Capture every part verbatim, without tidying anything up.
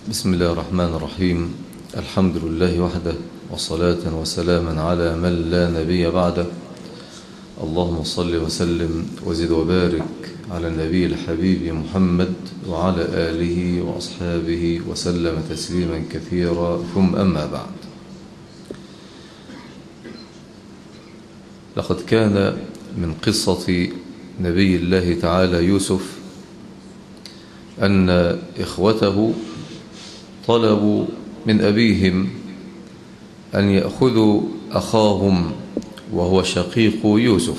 بسم الله الرحمن الرحيم. الحمد لله وحده، وصلاة وسلاما على من لا نبي بعده. اللهم صل وسلم وزد وبارك على النبي الحبيب محمد وعلى آله وأصحابه وسلم تسليما كثيرا، ثم أما بعد. لقد كان من قصة نبي الله تعالى يوسف أن إخوته طلبوا من أبيهم أن يأخذوا أخاهم وهو شقيق يوسف،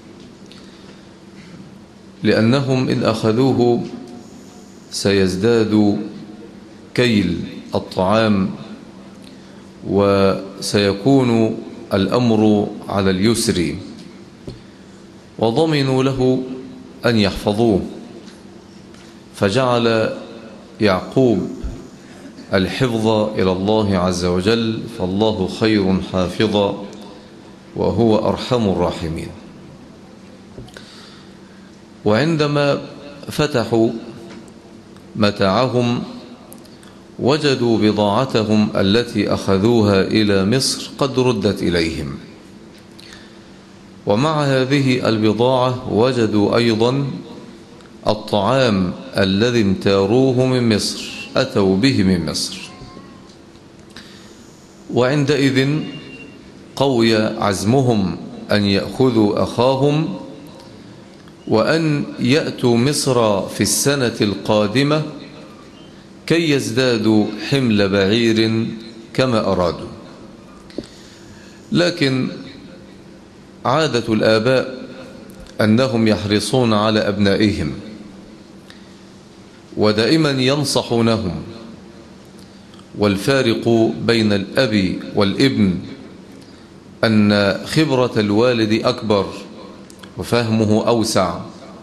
لأنهم إن أخذوه سيزداد كيل الطعام وسيكون الأمر على اليسر، وضمنوا له أن يحفظوه. فجعل يعقوب الحفظ إلى الله عز وجل، فالله خير حافظا وهو أرحم الراحمين. وعندما فتحوا متاعهم وجدوا بضاعتهم التي أخذوها إلى مصر قد ردت إليهم، ومع هذه البضاعة وجدوا أيضا الطعام الذي امتاروه من مصر، أتوا به من مصر. وعندئذ قوي عزمهم أن يأخذوا أخاهم وأن يأتوا مصر في السنة القادمة كي يزدادوا حمل بعير كما أرادوا. لكن عادة الآباء أنهم يحرصون على أبنائهم ودائما ينصحونهم، والفارق بين الأب والابن أن خبرة الوالد أكبر وفهمه أوسع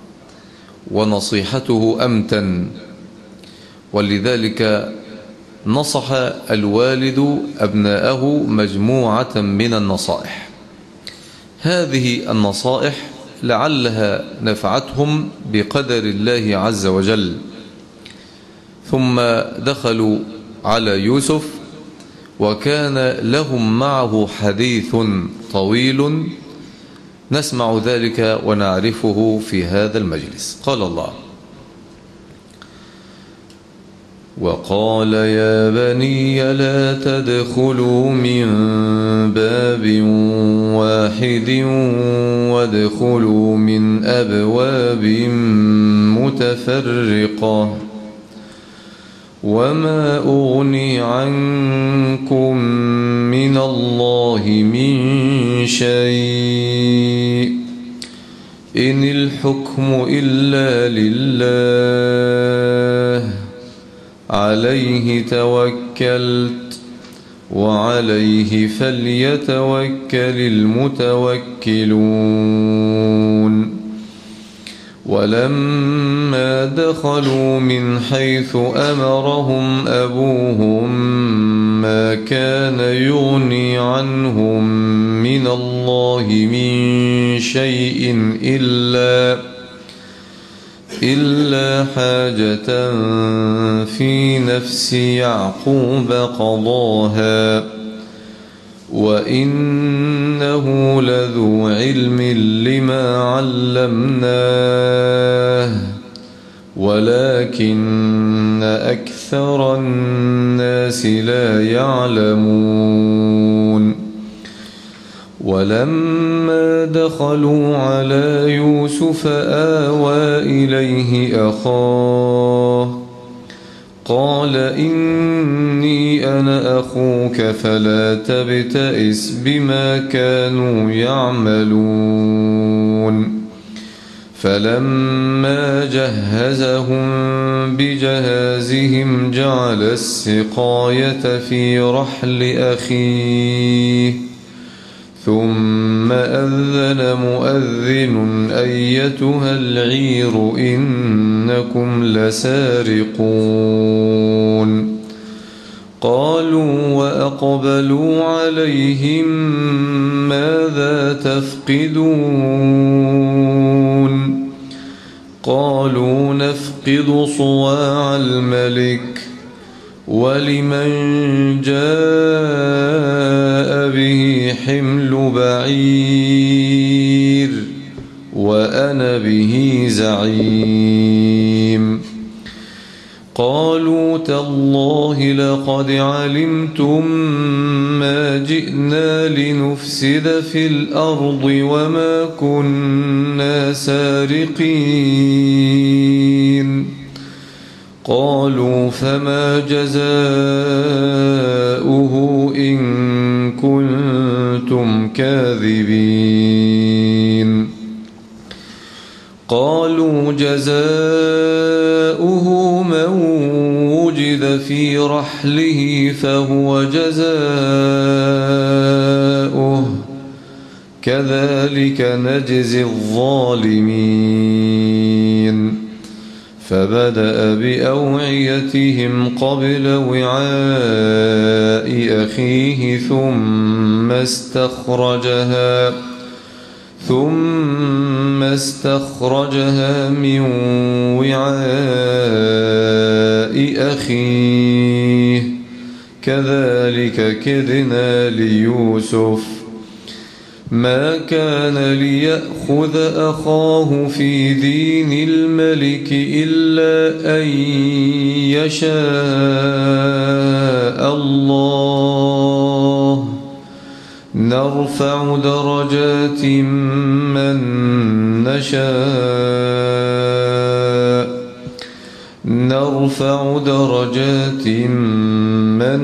ونصيحته أمتن، ولذلك نصح الوالد أبناءه مجموعة من النصائح. هذه النصائح لعلها نفعتهم بقدر الله عز وجل. ثم دخلوا على يوسف وكان لهم معه حديث طويل، نسمع ذلك ونعرفه في هذا المجلس. قال الله: وقال يا بني لا تدخلوا من باب واحد وادخلوا من أبواب متفرقة وما أغني عنكم من الله من شيء إن الحكم إلا لله عليه توكلت وعليه فليتوكل المتوكلون. ولما دخلوا من حيث أمرهم أبوهم ما كان يغني عنهم من الله من شيء إلا إلا حاجة في نفس يعقوب قضاها وإنه لذو علم لما علمناه ولكن أكثر الناس لا يعلمون. ولما دخلوا على يوسف آوى إليه أخاه قال إني أنا أخوك فلا تبتئس بما كانوا يعملون. فلما جهزهم بجهازهم جعل السقاية في رحل أخيه ثم أذن مؤذن أيتها العير إنكم لسارقون. قالوا وأقبلوا عليهم ماذا تفقدون قالوا نفقد صواع الملك ولمن جاء به حمل بعير وأنا به زعيم قالوا تالله لقد علمتم ما جئنا لنفسد في الأرض وما كنا سارقين قالوا فما جزاؤه إن كنتم كاذبين قالوا جزاؤه من وجد في رحله فهو جزاؤه كذلك نجزي الظالمين فبدأ بأوعيتهم قبل وعاء أخيه ثم استخرجها ثم استخرجها من وعاء أخيه كذلك كدنا ليوسف ما كان ليأخذ أخاه في دين الملك إلا أن يشاء الله نرفع درجات من نشاء نرفع درجات من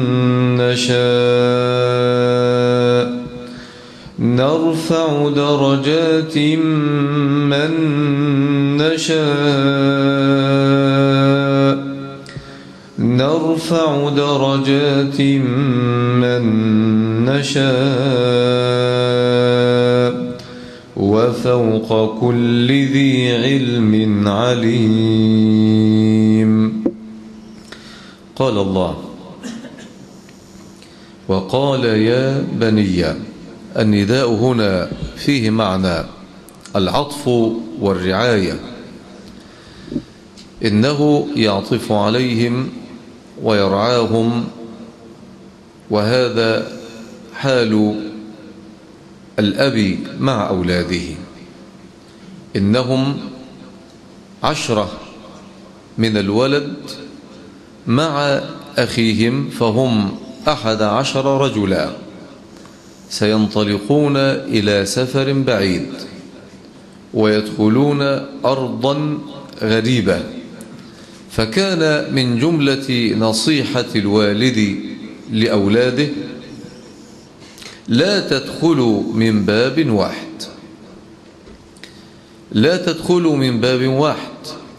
نشاء نرفع درجات من نشاء نرفع درجات من نشاء وفوق كل ذي علم عليم. قال الله وقال يا بني. النداء هنا فيه معنى العطف والرعاية، إنه يعطف عليهم ويرعاهم، وهذا حال الأب مع أولاده. إنهم عشرة من الولد مع أخيهم، فهم أحد عشر رجلا سينطلقون إلى سفر بعيد ويدخلون أرضا غريبة، فكان من جملة نصيحة الوالد لأولاده لا تدخلوا من باب واحد، لا تدخلوا من باب واحد،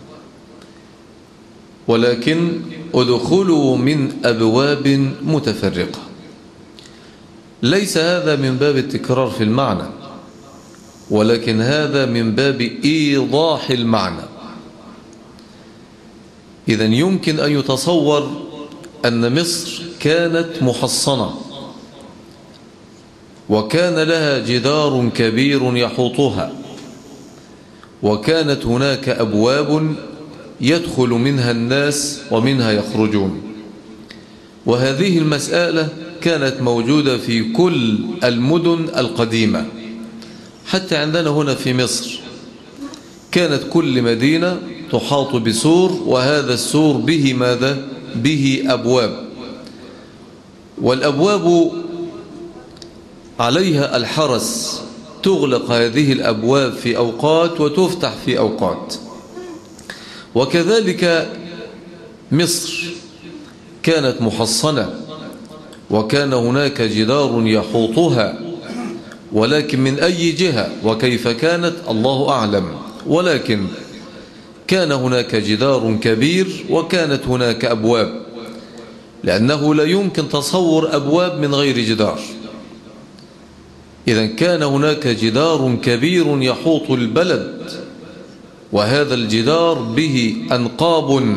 ولكن ادخلوا من أبواب متفرقة. ليس هذا من باب التكرار في المعنى، ولكن هذا من باب إيضاح المعنى. إذن يمكن أن يتصور أن مصر كانت محصنة وكان لها جدار كبير يحوطها، وكانت هناك أبواب يدخل منها الناس ومنها يخرجون، وهذه المسألة كانت موجودة في كل المدن القديمة. حتى عندنا هنا في مصر كانت كل مدينة تحاط بسور، وهذا السور به ماذا؟ به أبواب، والأبواب عليها الحرس، تغلق هذه الأبواب في أوقات وتفتح في أوقات. وكذلك مصر كانت محصنة وكان هناك جدار يحوطها، ولكن من أي جهة وكيف كانت الله أعلم، ولكن كان هناك جدار كبير وكانت هناك أبواب، لأنه لا يمكن تصور أبواب من غير جدار. إذن كان هناك جدار كبير يحوط البلد، وهذا الجدار به أنقاب،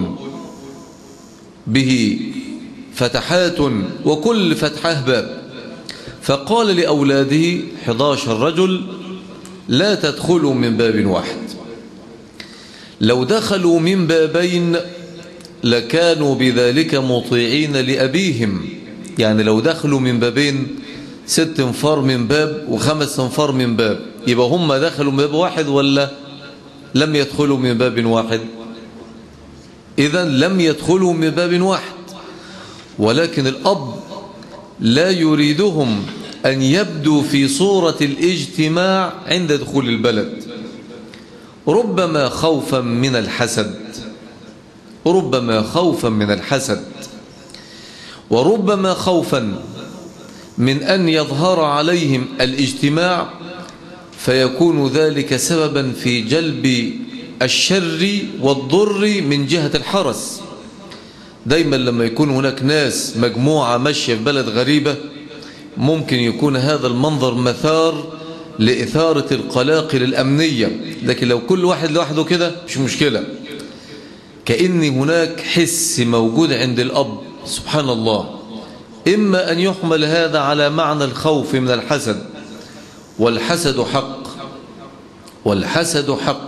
به فتحات، وكل فتحة باب. فقال لأولاده أحد عشر رجل لا تدخلوا من باب واحد، لو دخلوا من بابين لكانوا بذلك مطيعين لأبيهم. يعني لو دخلوا من بابين، ست انفار من باب وخمس انفار من باب، يبقى هم دخلوا من باب واحد ولا لم يدخلوا من باب واحد؟ إذن لم يدخلوا من باب واحد. ولكن الأب لا يريدهم أن يبدوا في صورة الاجتماع عند دخول البلد، ربما خوفا من الحسد، ربما خوفا من الحسد، وربما خوفا من أن يظهر عليهم الاجتماع فيكون ذلك سببا في جلب الشر والضر من جهة الحرس. دايما لما يكون هناك ناس مجموعة ماشية في بلد غريبة ممكن يكون هذا المنظر مثار لإثارة القلاقل الأمنية، لكن لو كل واحد لوحده كده مش مشكلة. كأن هناك حس موجود عند الأب، سبحان الله، إما أن يحمل هذا على معنى الخوف من الحسد، والحسد حق، والحسد حق.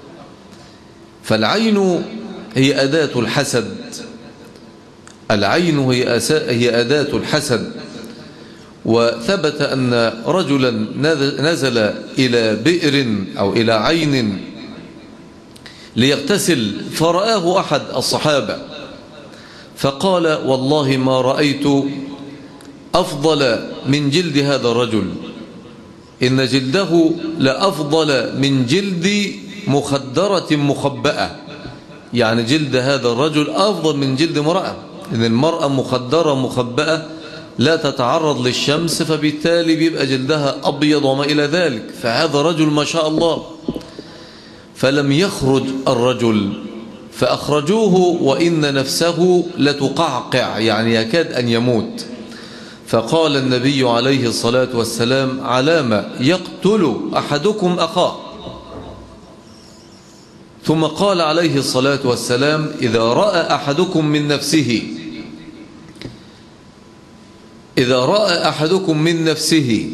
فالعين هي أداة الحسد، العين هي هي أداة الحسد. وثبت أن رجلا نزل إلى بئر أو إلى عين ليغتسل، فرآه أحد الصحابة فقال: والله ما رأيت أفضل من جلد هذا الرجل، إن جلده لأفضل من جلد مخدرة مخبأة. يعني جلد هذا الرجل أفضل من جلد امرأة، إن المرأة مخدرة مخبأة لا تتعرض للشمس، فبالتالي بيبقى جلدها أبيض وما إلى ذلك، فهذا رجل ما شاء الله. فلم يخرج الرجل فأخرجوه وإن نفسه لتقعقع، يعني يكاد أن يموت. فقال النبي عليه الصلاة والسلام: علامة يقتل أحدكم أخاه. ثم قال عليه الصلاة والسلام: إذا رأى أحدكم من نفسه إذا رأى أحدكم من نفسه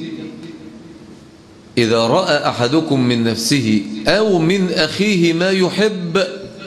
إذا رأى أحدكم من نفسه أو من أخيه ما يحب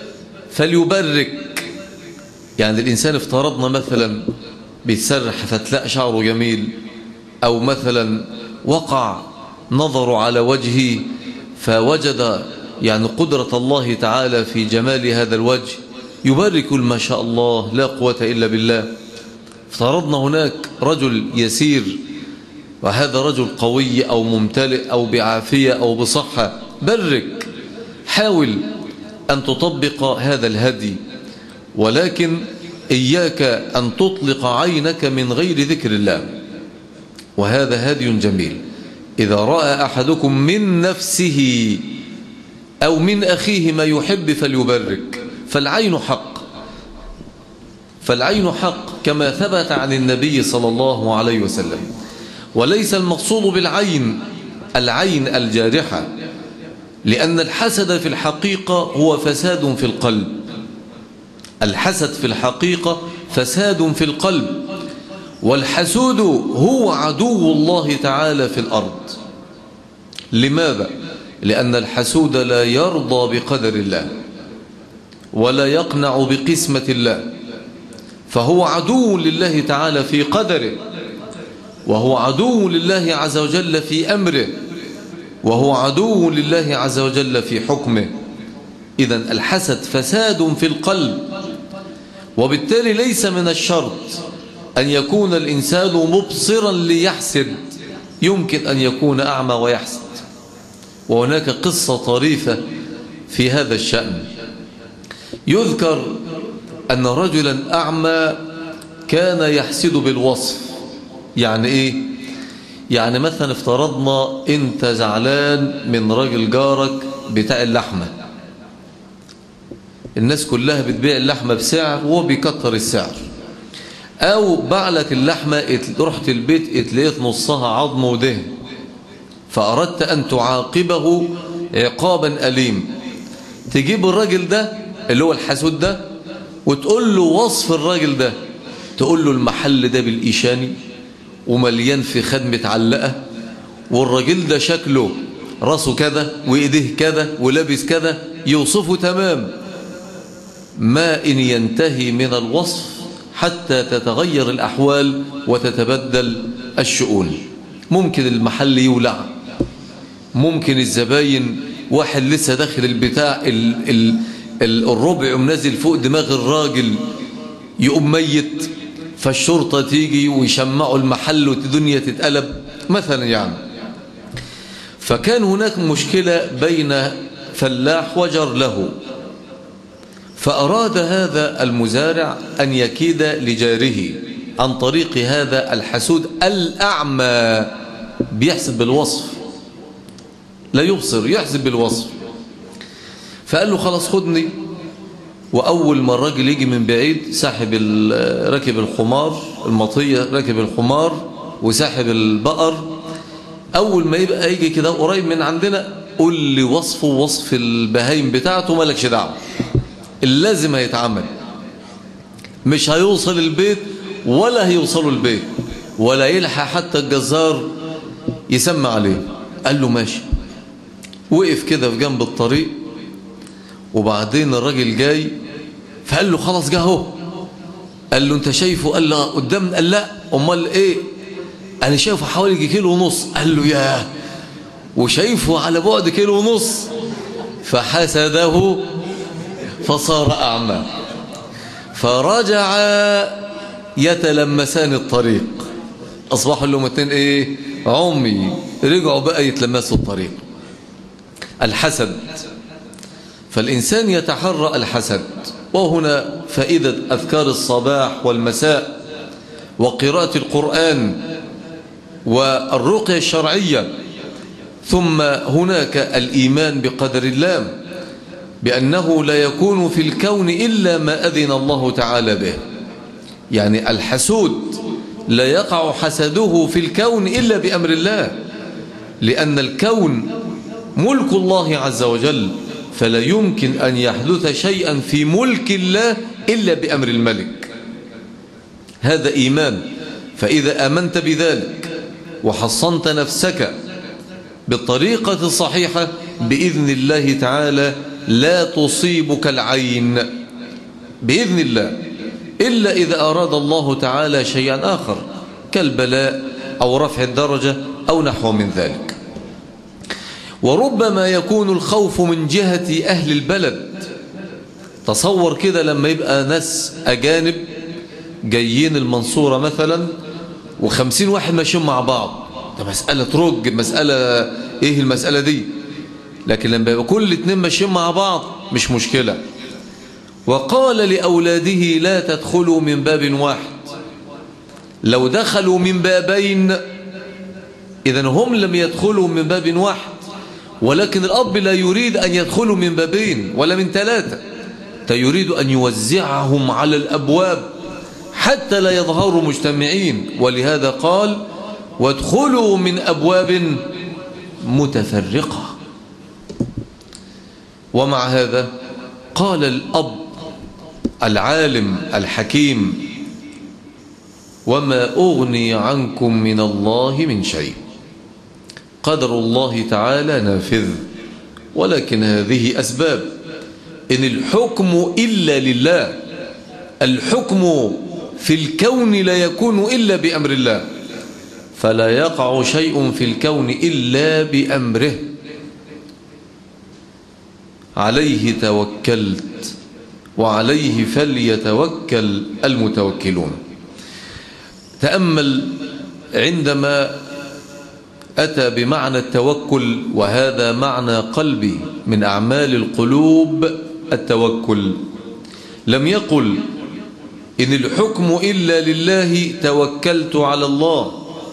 فليبرك. يعني الإنسان افترضنا مثلا بيتسرح فتلاقى شعره جميل، أو مثلا وقع نظر على وجهه فوجد يعني قدرة الله تعالى في جمال هذا الوجه، يبرك ما شاء الله لا قوة إلا بالله. افترضنا هناك رجل يسير وهذا رجل قوي أو ممتلئ أو بعافية أو بصحة، برك، حاول أن تطبق هذا الهدي، ولكن إياك أن تطلق عينك من غير ذكر الله، وهذا هدي جميل. إذا رأى أحدكم من نفسه أو من أخيه ما يحب فليبرك. فالعين حق، فالعين حق كما ثبت عن النبي صلى الله عليه وسلم. وليس المقصود بالعين العين الجارحة، لأن الحسد في الحقيقة هو فساد في القلب. الحسد في الحقيقة فساد في القلب، والحسود هو عدو الله تعالى في الأرض. لماذا؟ لأن الحسود لا يرضى بقدر الله ولا يقنع بقسمة الله، فهو عدو لله تعالى في قدره، وهو عدو لله عز وجل في أمره، وهو عدو لله عز وجل في حكمه. إذن الحسد فساد في القلب، وبالتالي ليس من الشرط أن يكون الإنسان مبصرا ليحسد، يمكن أن يكون أعمى ويحسد. وهناك قصة طريفة في هذا الشأن. يذكر أن رجلا أعمى كان يحسد بالوصف. يعني إيه؟ يعني مثلا افترضنا أنت زعلان من راجل جارك بتاع اللحمة، الناس كلها بتبيع اللحمة بسعر وهو بيكتر السعر، أو بعلك اللحمة رحت البيت اتلقيت نصها عظم ودهن، فأردت أن تعاقبه عقابا أليم. تجيب الراجل ده اللي هو الحسود ده وتقول له وصف الراجل ده، تقول له المحل ده بالإيشاني ومليان في خدمة متعلقة، والراجل ده شكله راسه كذا وإيديه كذا ولابس كذا، يوصفه تمام. ما إن ينتهي من الوصف حتى تتغير الأحوال وتتبدل الشؤون. ممكن المحل يولع، ممكن الزباين واحد لسه داخل البتاع ال ال ال الربع منزل فوق دماغ الراجل يقوم ميت، فالشرطة تيجي ويشمعوا المحل والدنيا تتقلب مثلا يعني. فكان هناك مشكلة بين فلاح وجر له، فأراد هذا المزارع أن يكيد لجاره عن طريق هذا الحسود الأعمى، بيحسب بالوصف، لا يبصر، يحسب بالوصف. فقال له خلاص خدني. وأول ما الراجل يجي من بعيد ساحب راكب الخمار، المطية راكب الخمار وساحب البقر، أول ما يبقى يجي كده قريب من عندنا قول لي وصفه وصف البهايم بتاعته، مالكش دعوه، اللازم هيتعمل، مش هيوصل البيت ولا هيوصلوا البيت ولا يلحق حتى الجزار يسمع عليه. قال له ماشي. وقف كده في جنب الطريق، وبعدين الراجل جاي فقال له خلاص جه اهو. قال له انت شايفه؟ قال له قدام. قال لا امال ايه؟ انا شايفه حوالي كيلو ونص. قال له ياه، وشايفه على بعد كيلو ونص. فحسده فصار أعمى، فرجع يتلمسان الطريق، أصبحوا لهم اتنين إيه؟ عمي، رجعوا بقى يتلمسوا الطريق. الحسد. فالإنسان يتحرى الحسد. وهنا فائدة أذكار الصباح والمساء وقراءة القرآن والرقية الشرعية. ثم هناك الإيمان بقدر الله، بأنه لا يكون في الكون إلا ما أذن الله تعالى به. يعني الحسود لا يقع حسده في الكون إلا بأمر الله، لأن الكون ملك الله عز وجل، فلا يمكن أن يحدث شيئا في ملك الله إلا بأمر الملك. هذا إيمان. فإذا آمنت بذلك وحصنت نفسك بالطريقة الصحيحة بإذن الله تعالى لا تصيبك العين بإذن الله، إلا إذا أراد الله تعالى شيئا آخر كالبلاء أو رفع الدرجة أو نحو من ذلك. وربما يكون الخوف من جهة أهل البلد. تصور كده لما يبقى ناس أجانب جايين المنصورة مثلا وخمسين واحد ماشيين مع بعض، ده مسألة ترج، مسألة إيه المسألة دي؟ لكن لما يبقى كل اتنين ماشيين مع بعض مش مشكلة. وقال لأولاده لا تدخلوا من باب واحد. لو دخلوا من بابين إذن هم لم يدخلوا من باب واحد، ولكن الأب لا يريد أن يدخلوا من بابين ولا من ثلاثة، يريد أن يوزعهم على الأبواب حتى لا يظهروا مجتمعين. ولهذا قال وادخلوا من أبواب متفرقة. ومع هذا قال الأب العالم الحكيم وما أغني عنكم من الله من شيء، قدر الله تعالى نافذ، ولكن هذه أسباب. إن الحكم إلا لله، الحكم في الكون لا يكون إلا بأمر الله، فلا يقع شيء في الكون إلا بأمره. عليه توكلت وعليه فليتوكل المتوكلون. تأمل عندما أتى بمعنى التوكل، وهذا معنى قلبي من أعمال القلوب التوكل. لم يقل إن الحكم إلا لله توكلت على الله،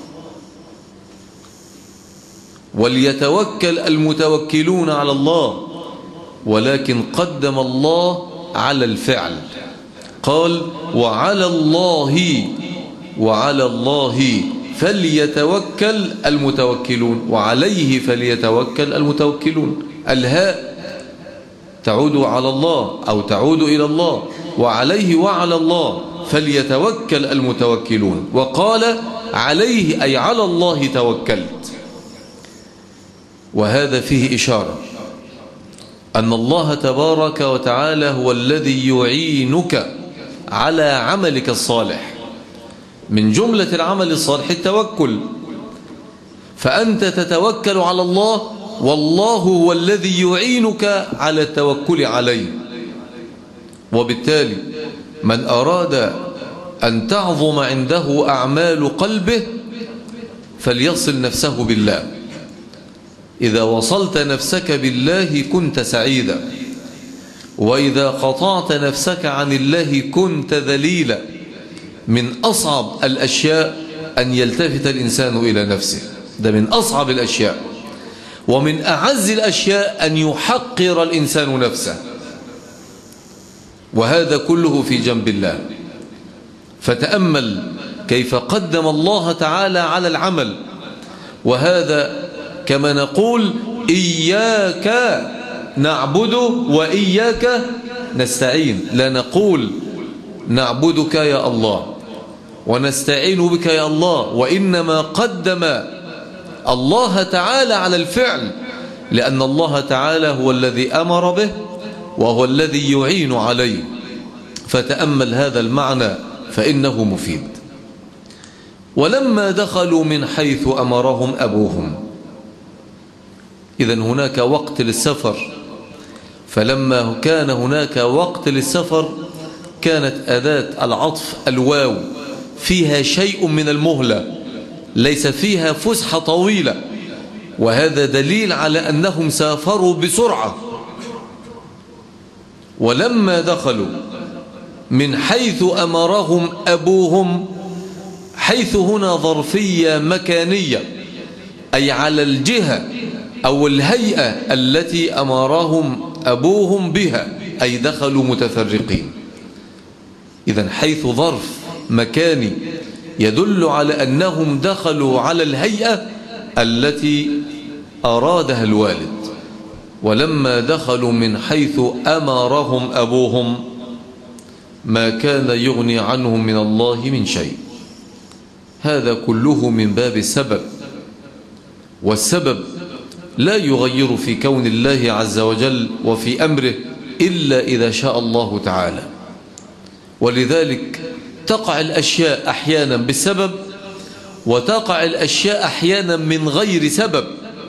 وليتوكل المتوكلون على الله، ولكن قدم الله على الفعل. قال وعلى الله وعلى الله فليتوكل المتوكلون، وعليه فليتوكل المتوكلون. الهاء تعود على الله أو تعود إلى الله، وعليه وعلى الله فليتوكل المتوكلون. وقال عليه أي على الله توكلت. وهذا فيه إشارة أن الله تبارك وتعالى هو الذي يعينك على عملك الصالح. من جملة العمل الصالح التوكل، فأنت تتوكل على الله والله هو الذي يعينك على التوكل عليه. وبالتالي من أراد أن تعظم عنده أعمال قلبه فليصل نفسه بالله. إذا وصلت نفسك بالله كنت سعيدا، وإذا قطعت نفسك عن الله كنت ذليلا. من أصعب الأشياء أن يلتفت الإنسان إلى نفسه، ده من أصعب الأشياء. ومن أعز الأشياء أن يحقر الإنسان نفسه، وهذا كله في جنب الله. فتأمل كيف قدم الله تعالى على العمل، وهذا كما نقول إياك نعبد وإياك نستعين. لا نقول نعبدك يا الله ونستعين بك يا الله، وإنما قدم الله تعالى على الفعل، لأن الله تعالى هو الذي أمر به وهو الذي يعين عليه. فتأمل هذا المعنى فإنه مفيد. ولما دخلوا من حيث أمرهم أبوهم، إذن هناك وقت للسفر، فلما كان هناك وقت للسفر كانت أداة العطف الواو فيها شيء من المهلة، ليس فيها فسحة طويلة، وهذا دليل على أنهم سافروا بسرعة. ولما دخلوا من حيث أمرهم أبوهم، حيث هنا ظرفية مكانية، أي على الجهة أو الهيئة التي أمرهم أبوهم بها، أي دخلوا متفرقين. إذن حيث ظرف مكاني يدل على أنهم دخلوا على الهيئة التي أرادها الوالد. ولما دخلوا من حيث أمرهم أبوهم ما كان يغني عنهم من الله من شيء. هذا كله من باب السبب، والسبب لا يغير في كون الله عز وجل وفي أمره إلا إذا شاء الله تعالى. ولذلك تقع الأشياء أحيانا بالسبب، وتقع الأشياء أحيانا من غير سبب.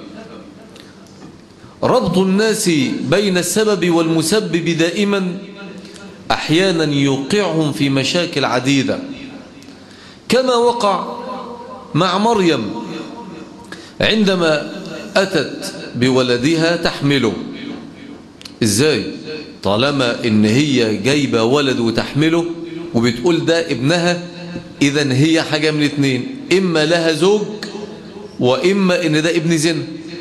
ربط الناس بين السبب والمسبب دائما أحيانا يوقعهم في مشاكل عديدة، كما وقع مع مريم عندما أتت بولدها تحمله. إزاي؟ طالما إن هي جايبة ولد وتحمله وبتقول ده ابنها، إذن هي حاجة من اتنين، إما لها زوج وإما إن ده ابن زنا.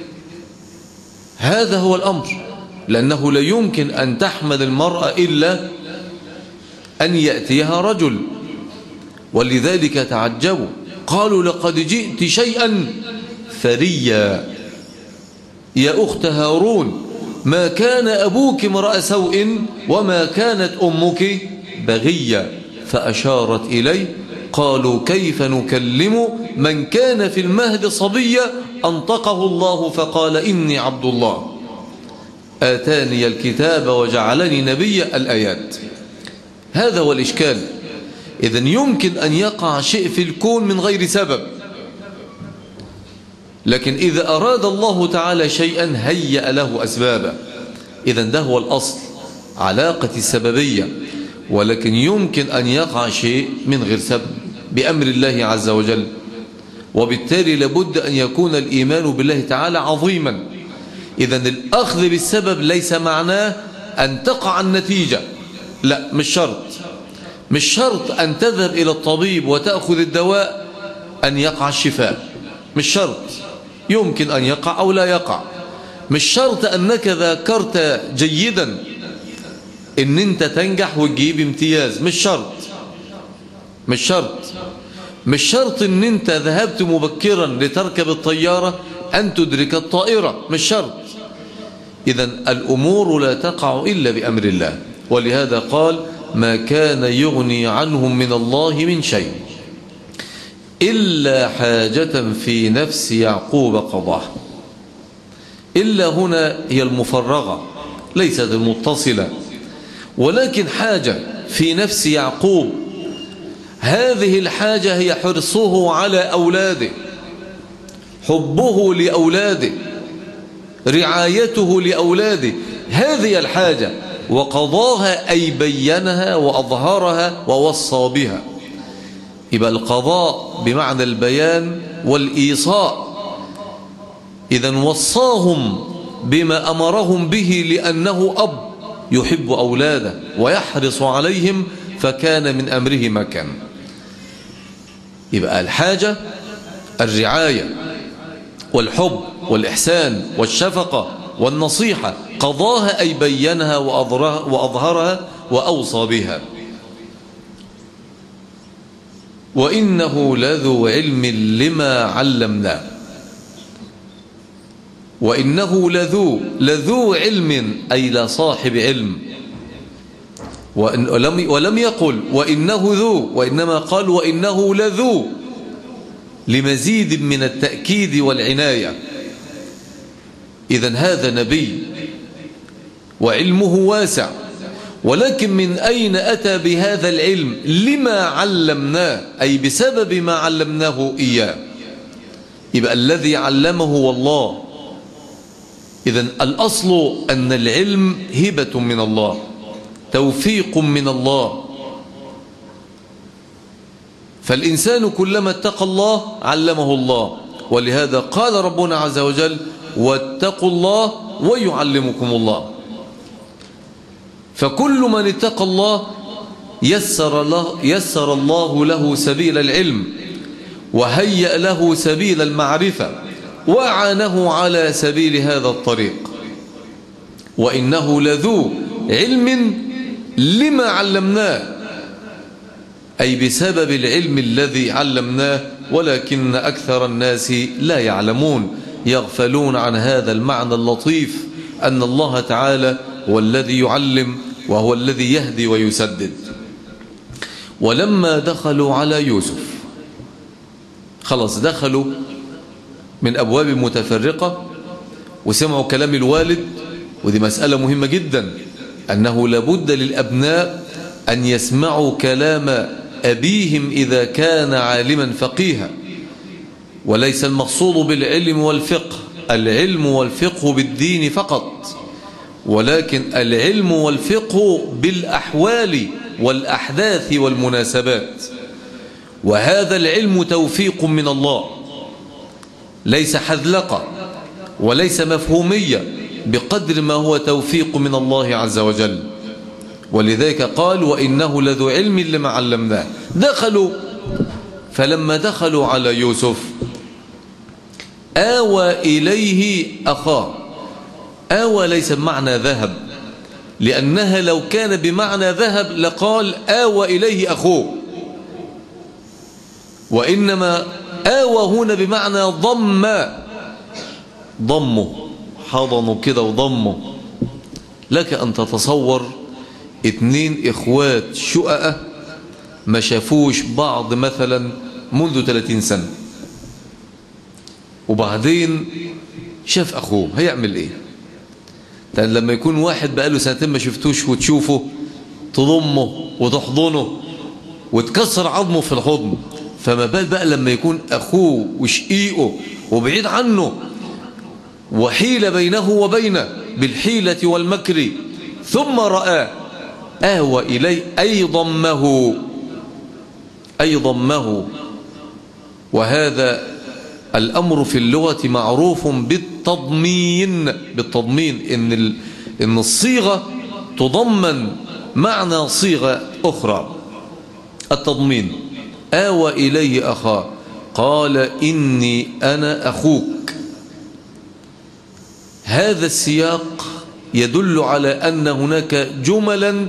هذا هو الأمر، لأنه لا يمكن أن تحمل المرأة إلا أن يأتيها رجل. ولذلك تعجبوا قالوا لقد جئت شيئا فريا يا أخت هارون، ما كان أبوك امرأ سوء وما كانت أمك بغيا. فأشارت إليه. قالوا كيف نكلم من كان في المهد صبيا، أنطقه الله فقال إني عبد الله آتاني الكتاب وجعلني نبيا، الآيات. هذا هو الإشكال. إذن يمكن أن يقع شيء في الكون من غير سبب، لكن إذا أراد الله تعالى شيئا هيأ له أسبابا. إذن ده هو الأصل، علاقة السببية. ولكن يمكن أن يقع شيء من غير سبب بأمر الله عز وجل. وبالتالي لابد أن يكون الإيمان بالله تعالى عظيما. إذن الأخذ بالسبب ليس معناه أن تقع النتيجة، لا، مش شرط. مش شرط أن تذهب إلى الطبيب وتأخذ الدواء أن يقع الشفاء، مش شرط. يمكن أن يقع أو لا يقع. مش شرط أنك ذاكرت جيدا إن أنت تنجح وتجيب امتياز، مش شرط. مش شرط مش شرط أن أنت ذهبت مبكرا لتركب الطيارة أن تدرك الطائرة، مش شرط. إذن الأمور لا تقع إلا بأمر الله. ولهذا قال ما كان يغني عنهم من الله من شيء إلا حاجة في نفس يعقوب قضاها. إلا هنا هي المفرغة، ليست المتصلة، ولكن حاجة في نفس يعقوب. هذه الحاجة هي حرصه على أولاده، حبه لأولاده، رعايته لأولاده، هذه الحاجة، وقضاها أي بينها وأظهرها ووصى بها. يبقى القضاء بمعنى البيان والإيصاء. إذن وصاهم بما أمرهم به لأنه أب يحب أولاده ويحرص عليهم، فكان من أمره ما كان. يبقى الحاجة الرعاية والحب والإحسان والشفقة والنصيحة، قضاها أي بينها وأظهرها وأوصى بها. وإنه لذو علم لما علمناه. وإنه لذو لذو علم أي لا صاحب علم، ولم, ولم يقل وإنه ذو، وإنما قال وإنه لذو لمزيد من التأكيد والعناية. إذن هذا نبي وعلمه واسع، ولكن من أين أتى بهذا العلم؟ لما علمناه، أي بسبب ما علمناه إياه. يبقى الذي علمه هو الله. إذن الأصل أن العلم هبة من الله، توفيق من الله. فالإنسان كلما اتقى الله علمه الله، ولهذا قال ربنا عز وجل واتقوا الله ويعلمكم الله. فكل من اتقى الله يسر, الله يسر الله له سبيل العلم، وهيأ له سبيل المعرفة، وأعانه على سبيل هذا الطريق. وإنه لذو علم لما علمناه، أي بسبب العلم الذي علمناه، ولكن أكثر الناس لا يعلمون، يغفلون عن هذا المعنى اللطيف، أن الله تعالى هو الذي يعلم وهو الذي يهدي ويسدد. ولما دخلوا على يوسف، خلاص دخلوا من أبواب متفرقة وسمعوا كلام الوالد، ودي مسألة مهمة جدا، أنه لابد للأبناء أن يسمعوا كلام أبيهم إذا كان عالما فقيها. وليس المقصود بالعلم والفقه العلم والفقه بالدين فقط، ولكن العلم والفقه بالأحوال والأحداث والمناسبات. وهذا العلم توفيق من الله، ليس حذلقة وليس مفهومية، بقدر ما هو توفيق من الله عز وجل. ولذلك قال وإنه لذو علم لما علمناه. دخلوا، فلما دخلوا على يوسف آوى إليه أخاه. آوى ليس بمعنى ذهب، لأنها لو كان بمعنى ذهب لقال آوى إليه أخوه، وإنما آوى هنا بمعنى ضم، ضمه، حضنه كده وضمه. لك أن تتصور اتنين إخوات شققة ما شافوش بعض مثلا منذ ثلاثين سنة، وبعدين شاف أخوه، هيعمل إيه؟ يعني لما يكون واحد بقاله سنتين ما شفتوش وتشوفه تضمه وتحضنه وتكسر عظمه في الحضن، فما بال بقى لما يكون أخوه وشقيقه وبعيد عنه، وحيل بينه وبينه بالحيلة والمكر، ثم رآه آوى إليه أي ضمه، أي ضمه. وهذا الأمر في اللغة معروف بالتضمين، بالتضمين إن إن الصيغة تضمن معنى صيغة أخرى. التضمين آوى إليه أخاه قال إني أنا أخوك. هذا السياق يدل على أن هناك جملا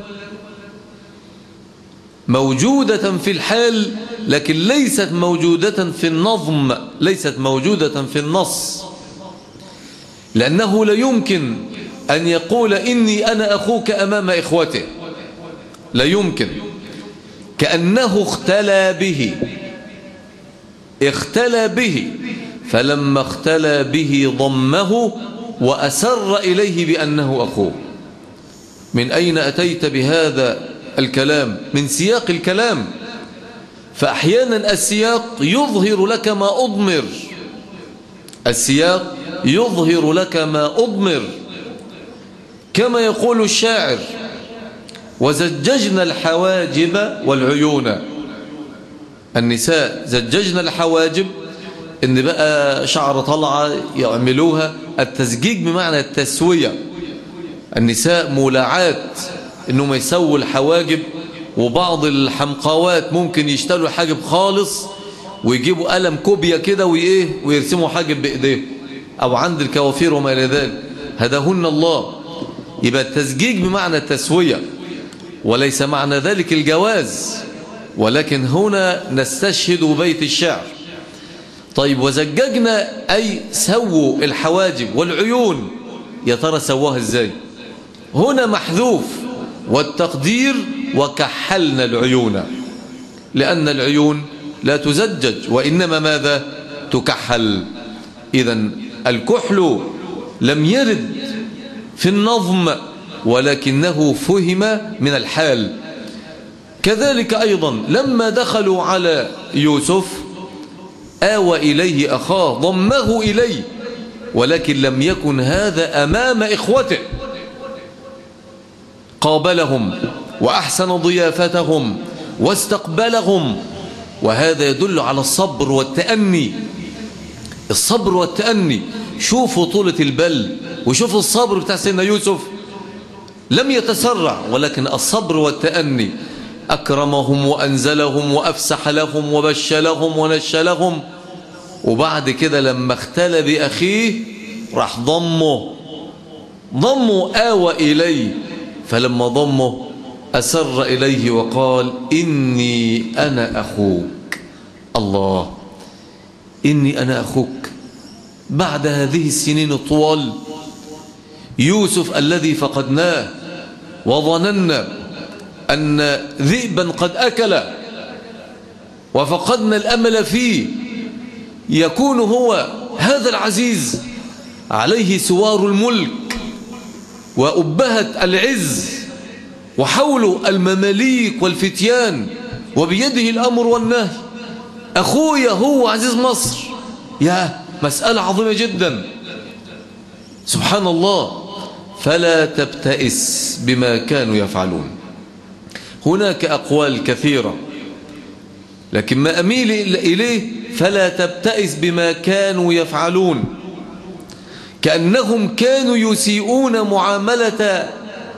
موجودة في الحال، لكن ليست موجودة في النظم، ليست موجودة في النص، لأنه لا يمكن أن يقول إني أنا أخوك أمام إخوته، لا يمكن، كأنه اختلى به، اختلى به، فلما اختلى به ضمه وأسر إليه بأنه أخوه. من أين أتيت بهذا الكلام؟ من سياق الكلام. فأحيانا السياق يظهر لك ما أضمر، السياق يظهر لك ما أضمر، كما يقول الشاعر: وزججنا الحواجب والعيون. النساء زججنا الحواجب، إن بقى شعر طلعة يعملوها، التزجيج بمعنى التسوية. النساء مولعات إنهم يسووا الحواجب، وبعض الحمقاوات ممكن يشتروا حاجب خالص ويجيبوا قلم كوبيا كده وإيه ويرسموا حاجب بإيديه أو عند الكوافير وما إلى ذلك، هداهن الله. يبقى التزجيج بمعنى التسوية، وليس معنى ذلك الجواز، ولكن هنا نستشهد بيت الشعر. طيب وزججنا أي سووا الحواجب والعيون، يا ترى سواها ازاي؟ هنا محذوف، والتقدير وكحلنا العيون، لأن العيون لا تزجج وإنما ماذا؟ تكحل. إذن الكحل لم يرد في النظم، ولكنه فهم من الحال. كذلك أيضا لما دخلوا على يوسف آوى إليه أخاه، ضمه إليه، ولكن لم يكن هذا أمام إخوته، قابلهم وأحسن ضيافتهم واستقبلهم، وهذا يدل على الصبر والتأني. الصبر والتأني، شوفوا طولة البل وشوفوا الصبر بتاع سيدنا يوسف، لم يتسرع، ولكن الصبر والتأني. أكرمهم وأنزلهم وأفسح لهم وبش لهم ونش لهم، وبعد كده لما اختل بأخيه راح ضمه ضمه آوى إليه، فلما ضمه أسر إليه وقال: إني أنا أخوك. الله، إني أنا أخوك بعد هذه السنين الطوال. يوسف الذي فقدناه وظننا أن ذئبا قد أكل وفقدنا الأمل فيه، يكون هو هذا العزيز عليه سوار الملك وأبهة العز وحوله المماليك والفتيان وبيده الأمر والنهي، أخويا هو عزيز مصر. يا مسألة عظيمة جدا، سبحان الله. فلا تبتئس بما كانوا يفعلون. هناك أقوال كثيرة، لكن ما أميل إليه فلا تبتئس بما كانوا يفعلون، كأنهم كانوا يسيئون معاملة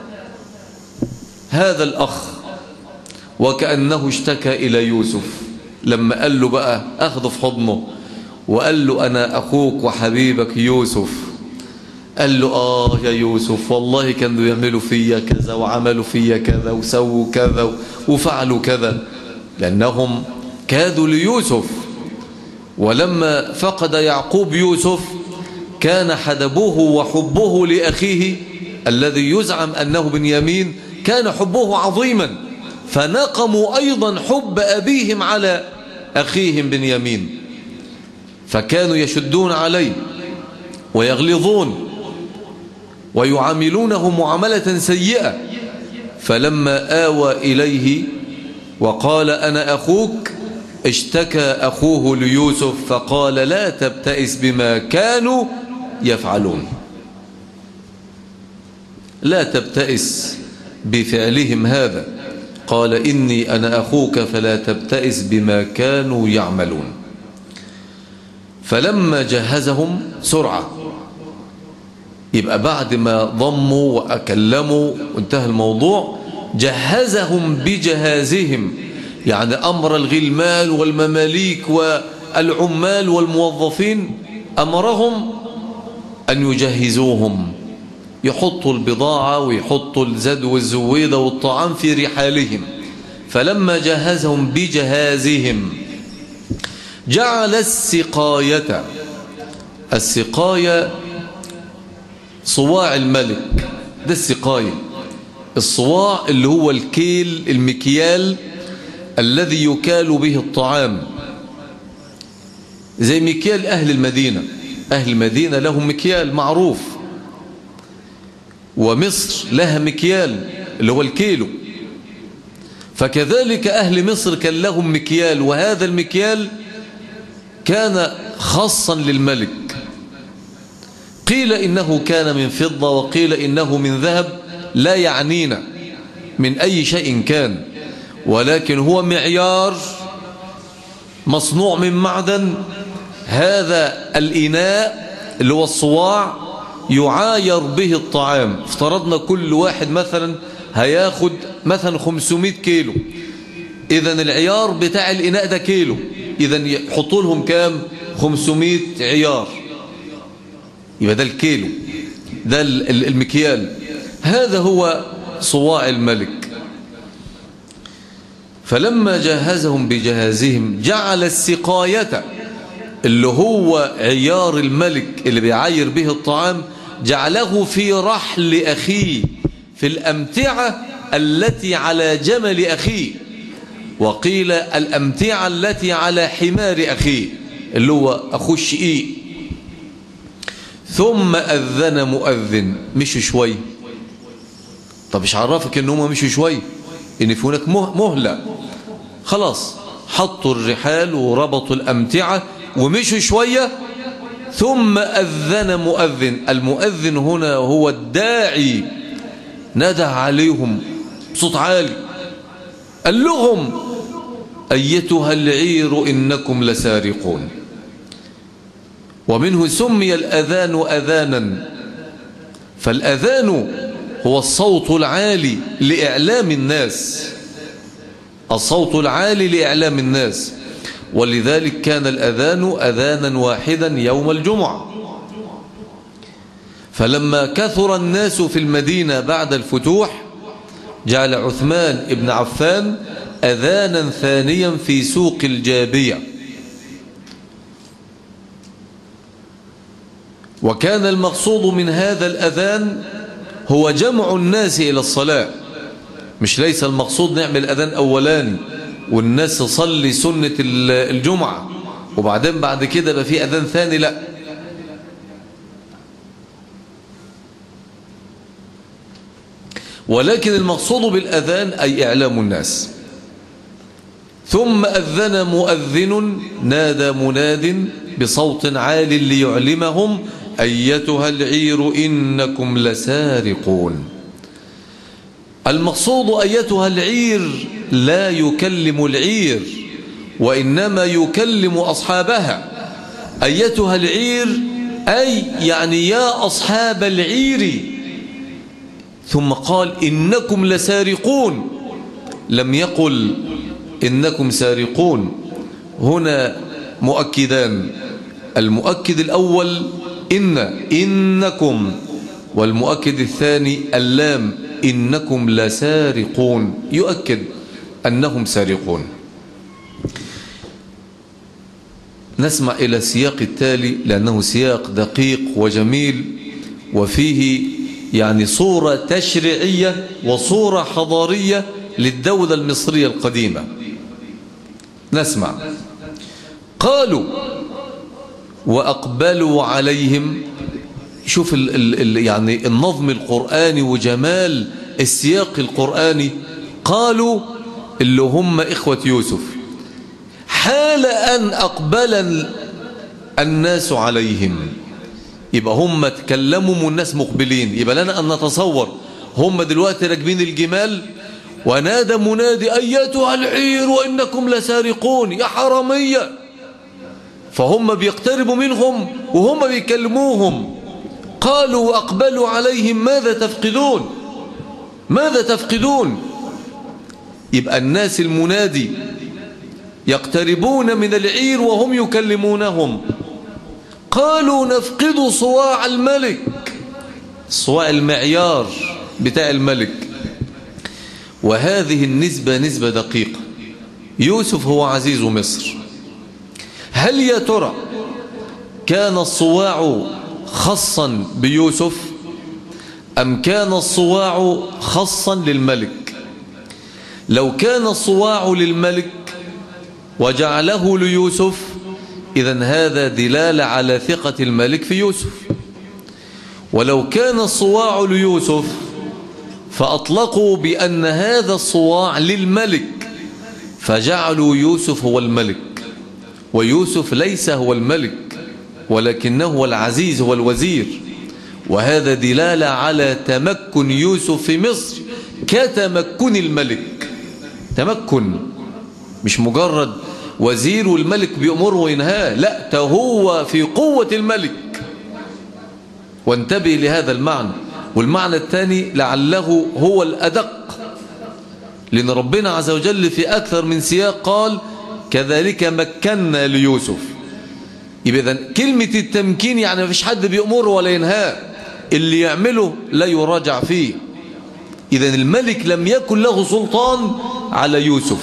هذا الأخ، وكأنه اشتكى إلى يوسف لما قال له بقى أخذ في حضنه وقال له: أنا أخوك وحبيبك يوسف. قال له: آه يا يوسف، والله كانوا يعملوا فيا كذا وعملوا فيا كذا وسووا كذا وفعلوا كذا، لأنهم كادوا ليوسف. ولما فقد يعقوب يوسف كان حدبه وحبه لأخيه الذي يزعم أنه بنيامين، كان حبه عظيما، فنقموا أيضا حب أبيهم على أخيهم بنيامين، فكانوا يشدون عليه ويغلظون ويعاملونه معاملة سيئة. فلما آوى إليه وقال: أنا أخوك، اشتكى أخوه ليوسف فقال: لا تبتئس بما كانوا يفعلون، لا تبتئس بفعلهم هذا. قال: إني أنا أخوك فلا تبتئس بما كانوا يعملون. فلما جهزهم سرعة، يبقى بعد ما ضموا وأكلموا وانتهى الموضوع، جهزهم بجهازهم، يعني أمر الغلمان والمماليك والعمال والموظفين، أمرهم أن يجهزوهم، يحطوا البضاعة ويحطوا الزد والزويدة والطعام في رحالهم. فلما جهزهم بجهازهم جعل السقاية، السقاية صواع الملك، ده السقاية. الصواع اللي هو الكيل، المكيال الذي يكال به الطعام، زي مكيال أهل المدينة. أهل المدينة لهم مكيال معروف، ومصر لها مكيال اللي هو الكيلو، فكذلك أهل مصر كان لهم مكيال، وهذا المكيال كان خاصا للملك. قيل إنه كان من فضة وقيل إنه من ذهب، لا يعنينا من أي شيء كان، ولكن هو معيار مصنوع من معدن. هذا الإناء اللي هو الصواع يعاير به الطعام. افترضنا كل واحد مثلا هياخد مثلا خمسمائة كيلو، إذن العيار بتاع الإناء ده كيلو، إذن يحطوا لهم كام؟ خمسمائة عيار، يبقى ده الكيلو، ده المكيال. هذا هو صواع الملك. فلما جهزهم بجهازهم جعل السقاية اللي هو عيار الملك اللي بيعاير به الطعام، جعله في رحل أخيه، في الأمتعة التي على جمل أخيه، وقيل الأمتعة التي على حمار أخيه اللي هو أخوه الشقيق. ثم أذن مؤذن. مشوا شوي. طب مش عرفك ان هم مشوا شوي؟ ان في هناك مهلة. خلاص حطوا الرحال وربطوا الأمتعة ومشوا شوية. ثم أذن مؤذن. المؤذن هنا هو الداعي، ندى عليهم صوت عالي، قال لهم أيتها العير إنكم لسارقون. ومنه سمي الأذان أذانا، فالأذان هو الصوت العالي لإعلام الناس، الصوت العالي لإعلام الناس، ولذلك كان الأذان أذانا واحدا يوم الجمعة. فلما كثر الناس في المدينة بعد الفتوح جعل عثمان بن عفان أذانا ثانيا في سوق الجابية. وكان المقصود من هذا الأذان هو جمع الناس إلى الصلاة، مش ليس المقصود نعمل أذان أولاني والناس تصلي سنة الجمعة وبعدين بعد كده بقى في أذان ثاني، لا. ولكن المقصود بالأذان أي إعلام الناس. ثم أذن مؤذن، نادى مناد بصوت عال ليعلمهم أيتها العير إنكم لسارقون. المقصود أيتها العير لا يكلم العير، وإنما يكلم أصحابها. أيتها العير أي يعني يا أصحاب العير. ثم قال إنكم لسارقون، لم يقل إنكم سارقون. هنا مؤكدان، المؤكد الأول إن إنكم، والمؤكد الثاني اللام إنكم لسارقون، يؤكد أنهم سارقون. نسمع إلى السياق التالي لأنه سياق دقيق وجميل، وفيه يعني صورة تشريعية وصورة حضارية للدولة المصرية القديمة. نسمع. قالوا وأقبلوا عليهم. شوف ال ال ال يعني النظم القرآني وجمال السياق القرآني. قالوا اللي هم إخوة يوسف، حال أن أقبل الناس عليهم، يبقى هم تكلموا والناس مقبلين، يبقى لنا أن نتصور هم دلوقتي راكبين الجمال ونادى منادي أيتها العير وإنكم لسارقون يا حرامية، فهم بيقتربوا منهم وهم بيكلموهم. قالوا وأقبلوا عليهم ماذا تفقدون، ماذا تفقدون. يبقى الناس المنادي يقتربون من العير وهم يكلمونهم. قالوا نفقد صواع الملك، صواع المعيار بتاع الملك. وهذه النسبة نسبة دقيقة. يوسف هو عزيز مصر. هل يا ترى كان الصواع خاصا بيوسف أم كان الصواع خاصا للملك؟ لو كان الصواع للملك وجعله ليوسف إذن هذا دلالة على ثقة الملك في يوسف. ولو كان الصواع ليوسف فأطلقوا بأن هذا الصواع للملك، فجعلوا يوسف هو الملك، ويوسف ليس هو الملك ولكنه هو العزيز، هو الوزير. وهذا دلالة على تمكن يوسف في مصر كتمكن الملك. تمكن، مش مجرد وزير والملك بيأمره وينهاه، لا، هو في قوة الملك. وانتبه لهذا المعنى. والمعنى الثاني لعله هو الأدق، لأن ربنا عز وجل في أكثر من سياق قال كذلك مكنا ليوسف. يبقى كلمة التمكين يعني ما فيش حد بيأمره ولا ينهاه، اللي يعمله لا يراجع فيه. إذن الملك لم يكن له سلطان على يوسف،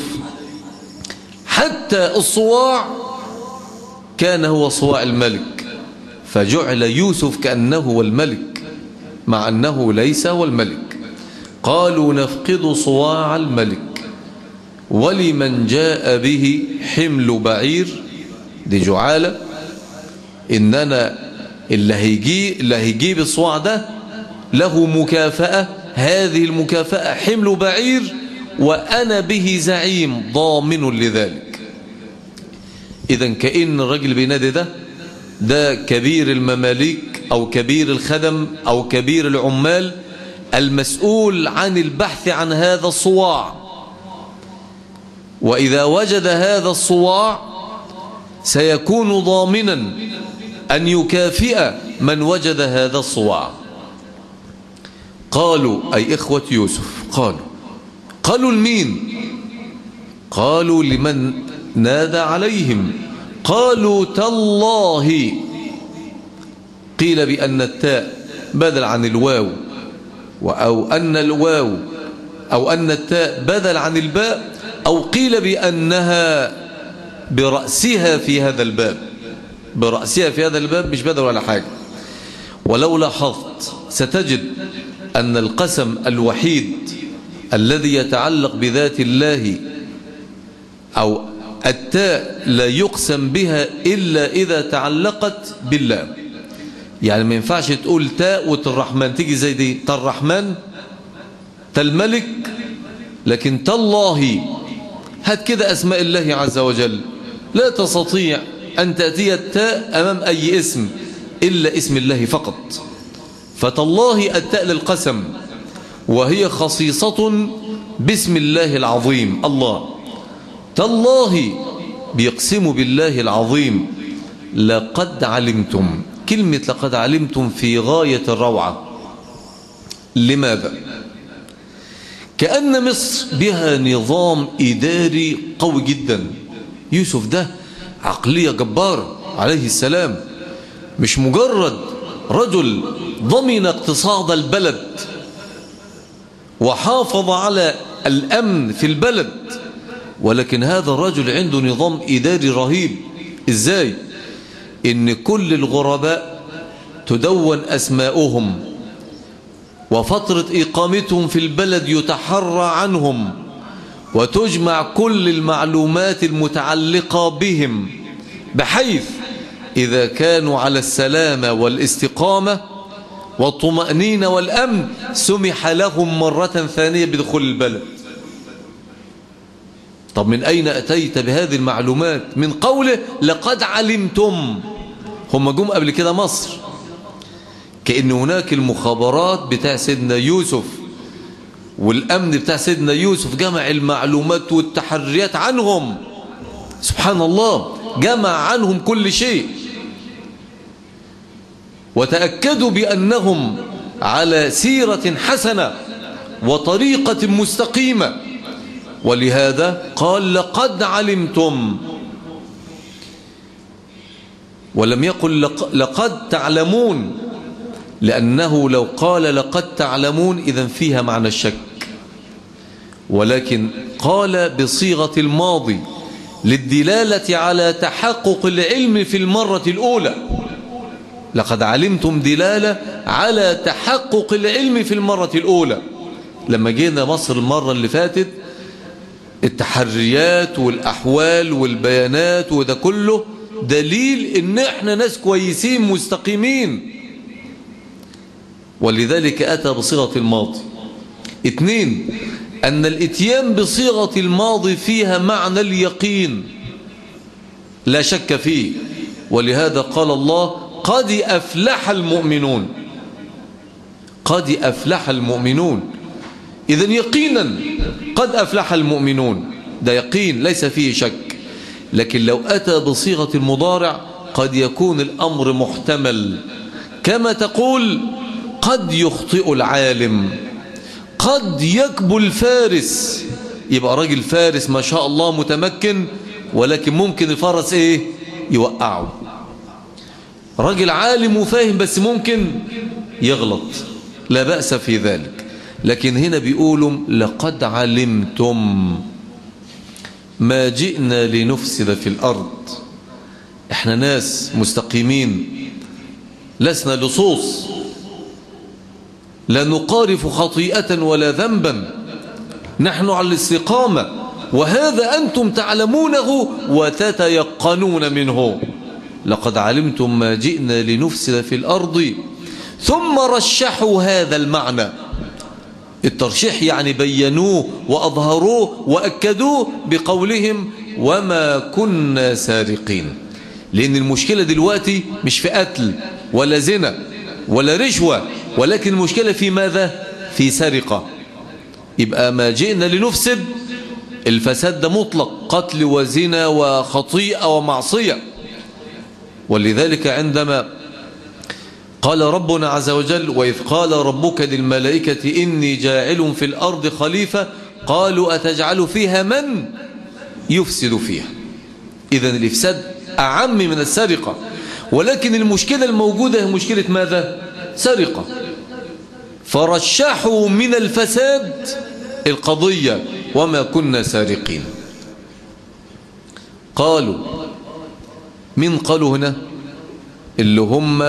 حتى الصواع كان هو صواع الملك، فجعل يوسف كأنه هو الملك مع أنه ليس هو الملك. قالوا نفقد صواع الملك ولمن جاء به حمل بعير، دي جعالة، إننا اللي هيجي اللي هيجيب الصواع ده له مكافأة، هذه المكافأة حمل بعير وأنا به زعيم ضامن لذلك. إذن كأن الرجل بينادي ده ده كبير المماليك أو كبير الخدم أو كبير العمال المسؤول عن البحث عن هذا الصواع، وإذا وجد هذا الصواع سيكون ضامنا أن يكافئ من وجد هذا الصواع. قالوا أي إخوة يوسف، قالوا قالوا لمين؟ قالوا لمن نادى عليهم، قالوا تالله. قيل بأن التاء بدل عن الواو، أو أن الواو أو أن التاء بدل عن الباء، أو قيل بأنها برأسها في هذا الباب، برأسها في هذا الباب، مش بدل ولا حاجة. ولو لاحظت ستجد أن القسم الوحيد الذي يتعلق بذات الله أو التاء لا يقسم بها إلا إذا تعلقت بالله. يعني ما ينفعش تقول تاء وتالرحمن تيجي زي دي، تالرحمن تالملك، لكن تالله هات كده أسماء الله عز وجل، لا تستطيع أن تأتي التاء أمام أي اسم إلا اسم الله فقط. فتالله التاء للقسم، وهي خصيصة باسم الله العظيم الله. تالله بيقسم بالله العظيم. لقد علمتم، كلمة لقد علمتم في غاية الروعة. لماذا؟ كأن مصر بها نظام إداري قوي جدا. يوسف ده عقلية جبارة عليه السلام، مش مجرد رجل ضمن اقتصاد البلد وحافظ على الأمن في البلد، ولكن هذا الرجل عنده نظام إداري رهيب. إزاي؟ إن كل الغرباء تدون أسماؤهم، وفترة إقامتهم في البلد يتحرى عنهم، وتجمع كل المعلومات المتعلقة بهم، بحيث إذا كانوا على السلامة والاستقامة والطمأنينة والأمن سمح لهم مرة ثانية بدخول البلد. طب من أين أتيت بهذه المعلومات؟ من قوله لقد علمتم. هم جم قبل كده مصر، كأن هناك المخابرات بتاع سيدنا يوسف والأمن بتاع سيدنا يوسف جمع المعلومات والتحريات عنهم. سبحان الله، جمع عنهم كل شيء، وتأكدوا بأنهم على سيرة حسنة وطريقة مستقيمة، ولهذا قال لقد علمتم، ولم يقل لقد تعلمون، لأنه لو قال لقد تعلمون إذن فيها معنى الشك، ولكن قال بصيغة الماضي للدلالة على تحقق العلم في المرة الأولى. لقد علمتم دلالة على تحقق العلم في المرة الأولى. لما جينا مصر المرة اللي فاتت، التحريات والأحوال والبيانات وده كله دليل إن إحنا ناس كويسين مستقيمين. ولذلك أتى بصيغة الماضي. اثنين، أن الاتيان بصيغة الماضي فيها معنى اليقين لا شك فيه، ولهذا قال الله قد أفلح المؤمنون. قد أفلح المؤمنون، إذن يقينا قد أفلح المؤمنون، ده يقين ليس فيه شك. لكن لو أتى بصيغة المضارع قد يكون الأمر محتمل، كما تقول قد يخطئ العالم، قد يكبو الفارس، يبقى راجل فارس ما شاء الله متمكن، ولكن ممكن الفرس ايه يوقعه. راجل عالم وفاهم بس ممكن يغلط، لا بأس في ذلك. لكن هنا بيقولوا لقد علمتم ما جئنا لنفسد في الأرض، احنا ناس مستقيمين لسنا لصوص، لا نقارف خطيئة ولا ذنبا، نحن على الاستقامة، وهذا أنتم تعلمونه وتتيقنون منه. لقد علمتم ما جئنا لنفسد في الأرض، ثم رشحوا هذا المعنى. الترشيح يعني بينوه وأظهروه وأكدوه بقولهم وما كنا سارقين. لأن المشكلة دلوقتي مش في قتل ولا زنا ولا رشوة، ولكن المشكلة في ماذا؟ في سرقة. يبقى ما جئنا لنفسد، الفساد ده مطلق، قتل وزنا وخطيئة ومعصية. ولذلك عندما قال ربنا عز وجل وإذ قال ربك للملائكة إني جاعل في الأرض خليفة قالوا أتجعل فيها من يفسد فيها. إذن الإفساد أعم من السرقة، ولكن المشكلة الموجودة هي مشكلة ماذا؟ سرقة. فرشحوا من الفساد القضية وما كنا سارقين. قالوا، من قالوا هنا؟ اللي هم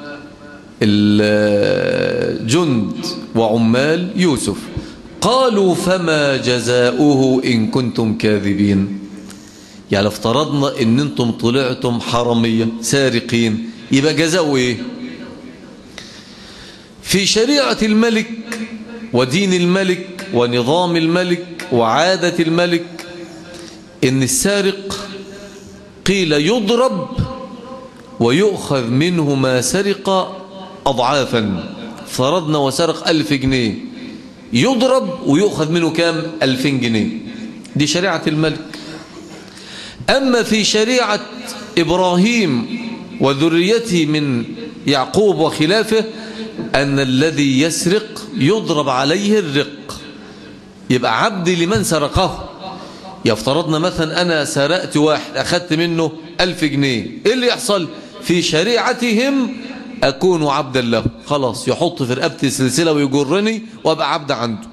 الجند وعمال يوسف. قالوا فما جزاؤه إن كنتم كاذبين. يعني افترضنا ان انتم طلعتم حرامية سارقين، يبقى جزاؤه ايه؟ في شريعة الملك ودين الملك ونظام الملك وعادة الملك ان السارق قيل يضرب ويؤخذ منه ما سرق أضعافا. فرضنا وسرق ألف جنيه، يضرب ويؤخذ منه كام؟ ألفين جنيه. دي شريعة الملك. أما في شريعة إبراهيم وذريته من يعقوب وخلافه أن الذي يسرق يضرب عليه الرق، يبقى عبد لمن سرقه. يفترضنا مثلا أنا سرقت واحد أخذت منه ألف جنيه، إيه اللي يحصل؟ في شريعتهم أكون عبدا له، خلاص يحط في رقبتي سلسلة ويجرني وأبقى عبد عنده.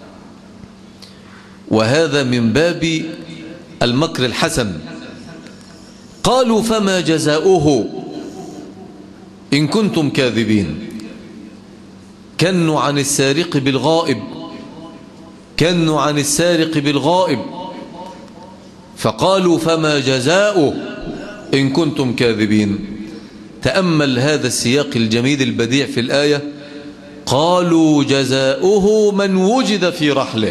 وهذا من باب المكر الحسن. قالوا فما جزاؤه إن كنتم كاذبين. كنوا عن السارق بالغائب، كنوا عن السارق بالغائب، فقالوا فما جزاؤه إن كنتم كاذبين. تأمل هذا السياق الجميل البديع في الآية. قالوا جزاؤه من وجد في رحله.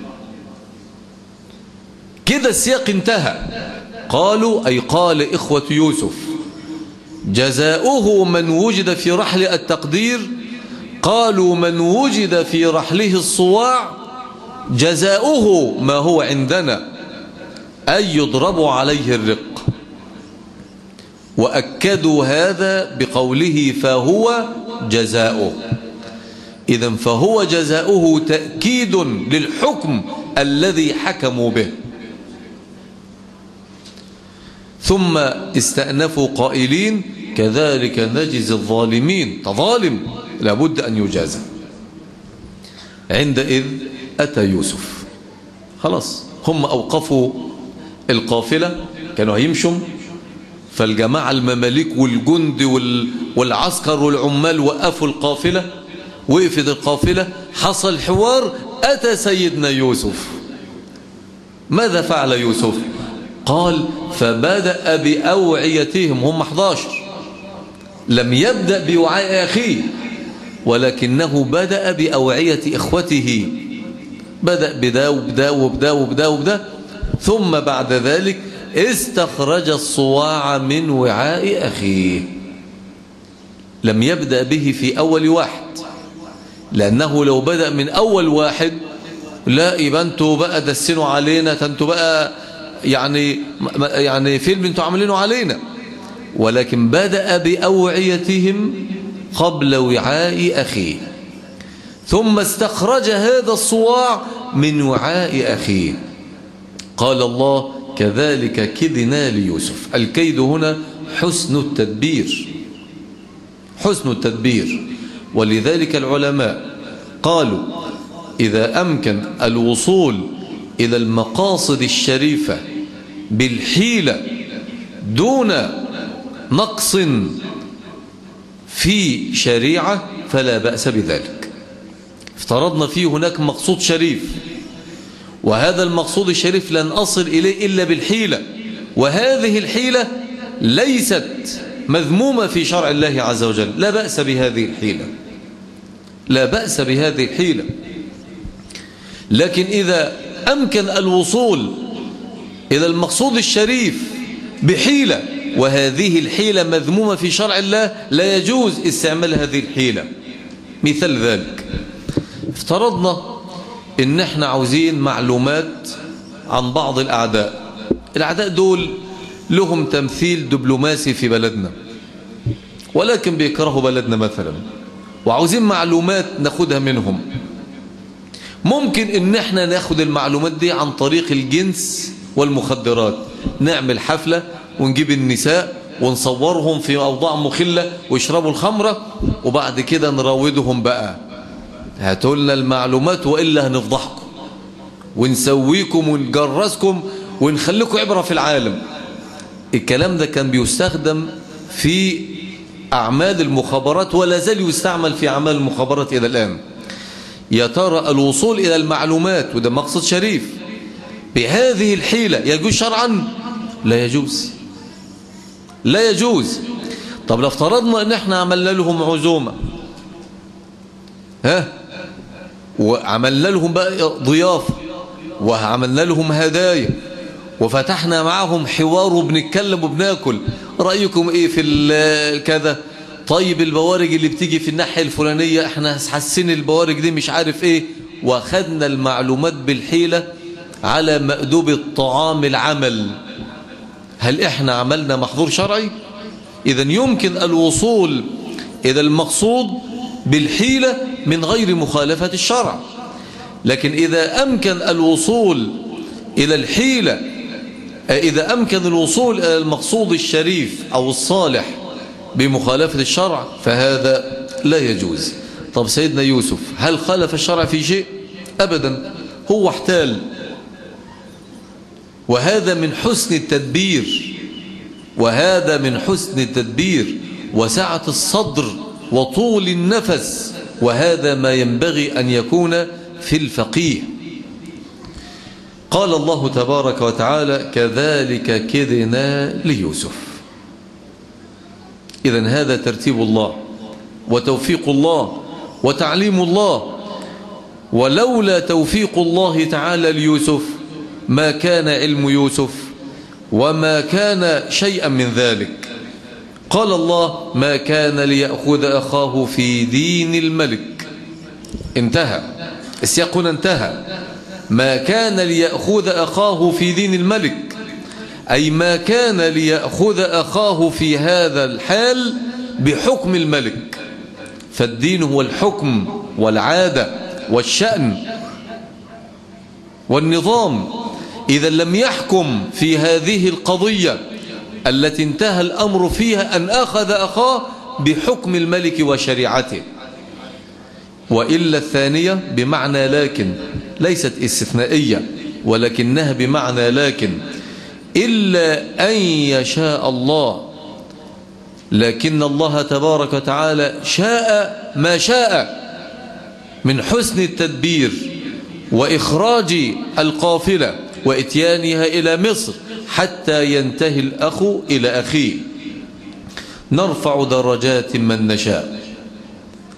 كده السياق انتهى. قالوا أي قال إخوة يوسف جزاؤه من وجد في رحل. التقدير قالوا من وجد في رحله الصواع جزاؤه ما هو عندنا، أي يضرب عليه الرق. وأكدوا هذا بقوله فهو جزاؤه. إذن فهو جزاؤه تأكيد للحكم الذي حكموا به. ثم استأنفوا قائلين كذلك نجزي الظالمين. تظالم لابد أن يجازى. عندئذ أتى يوسف، خلاص هم أوقفوا القافلة، كانوا هيمشوا، فالجماعة المماليك والجند والعسكر والعمال وقفوا القافلة، وقفت القافلة، حصل حوار. أتى سيدنا يوسف، ماذا فعل يوسف؟ قال فبدأ بأوعيتهم، هم أحد عشر، لم يبدأ بوعاء أخيه، ولكنه بدأ بأوعية إخوته، بدأ بدا وبدا وبدا وبدا وبدا، ثم بعد ذلك استخرج الصواع من وعاء أخيه. لم يبدأ به في أول واحد، لأنه لو بدأ من أول واحد لا يبقى انتوا بقى دسنوا علينا، انتوا بقى يعني يعني فيلم انتوا عاملينه علينا. ولكن بدأ بأوعيتهم قبل وعاء أخيه، ثم استخرج هذا الصواع من وعاء أخيه. قال الله: كذلك كدنا ليوسف. الكيد هنا حسن التدبير، حسن التدبير. ولذلك العلماء قالوا: إذا أمكن الوصول إلى المقاصد الشريفة بالحيلة دون نقص في شريعة فلا بأس بذلك. افترضنا فيه هناك مقصود شريف، وهذا المقصود الشريف لن أصل إليه إلا بالحيلة، وهذه الحيلة ليست مذمومة في شرع الله عز وجل، لا بأس بهذه الحيلة، لا بأس بهذه الحيلة. لكن إذا أمكن الوصول إلى المقصود الشريف بحيلة وهذه الحيلة مذمومة في شرع الله، لا يجوز استعمال هذه الحيلة. مثال ذلك: افترضنا إن احنا عاوزين معلومات عن بعض الأعداء، الأعداء دول لهم تمثيل دبلوماسي في بلدنا، ولكن بيكرهوا بلدنا مثلا، وعاوزين معلومات ناخدها منهم. ممكن ان احنا ناخد المعلومات دي عن طريق الجنس والمخدرات، نعمل حفلة ونجيب النساء ونصورهم في أوضاع مخلة ويشربوا الخمرة، وبعد كده نراودهم بقى: هاتوا لنا المعلومات وإلا هنفضحكم ونسويكم ونجرسكم ونخليكم عبرة في العالم. الكلام ده كان بيستخدم في أعمال المخابرات ولا زال يستعمل في أعمال المخابرات إلى الآن. يا ترى الوصول إلى المعلومات، وده مقصد شريف، بهذه الحيلة يجوز شرعا؟ لا يجوز، لا يجوز. طب لو افترضنا ان احنا عملنا لهم عزومة، ها، وعملنا لهم بقى ضيافة وعملنا لهم هدايا وفتحنا معاهم حوار وبنتكلم وبناكل، رأيكم ايه في كذا؟ طيب البوارج اللي بتيجي في الناحية الفلانية احنا حاسين البوارج دي مش عارف ايه، واخدنا المعلومات بالحيلة على مأدوب الطعام العمل. هل احنا عملنا محظور شرعي؟ إذن يمكن الوصول إلى المقصود بالحيلة من غير مخالفة الشرع. لكن إذا أمكن الوصول إلى الحيلة، إذا أمكن الوصول إلى المقصود الشريف أو الصالح بمخالفة الشرع فهذا لا يجوز. طب سيدنا يوسف هل خالف الشرع في شيء؟ أبدا، هو احتال، وهذا من حسن التدبير، وهذا من حسن التدبير وسعة الصدر وطول النفس، وهذا ما ينبغي أن يكون في الفقيه. قال الله تبارك وتعالى: كذلك كدنا ليوسف. إذن هذا ترتيب الله وتوفيق الله وتعليم الله، ولولا توفيق الله تعالى ليوسف ما كان علم يوسف وما كان شيئا من ذلك. قال الله: ما كان ليأخذ أخاه في دين الملك. انتهى السياق هنا، انتهى. ما كان ليأخذ أخاه في دين الملك، أي ما كان ليأخذ أخاه في هذا الحال بحكم الملك. فالدين هو الحكم والعادة والشأن والنظام. إذا لم يحكم في هذه القضية التي انتهى الأمر فيها أن أخذ أخاه بحكم الملك وشريعته، وإلا الثانية بمعنى لكن، ليست استثنائية ولكنها بمعنى لكن، إلا أن يشاء الله. لكن الله تبارك وتعالى شاء ما شاء من حسن التدبير وإخراج القافلة وإتيانها إلى مصر حتى ينتهي الأخ إلى أخيه. نرفع درجات من نشاء.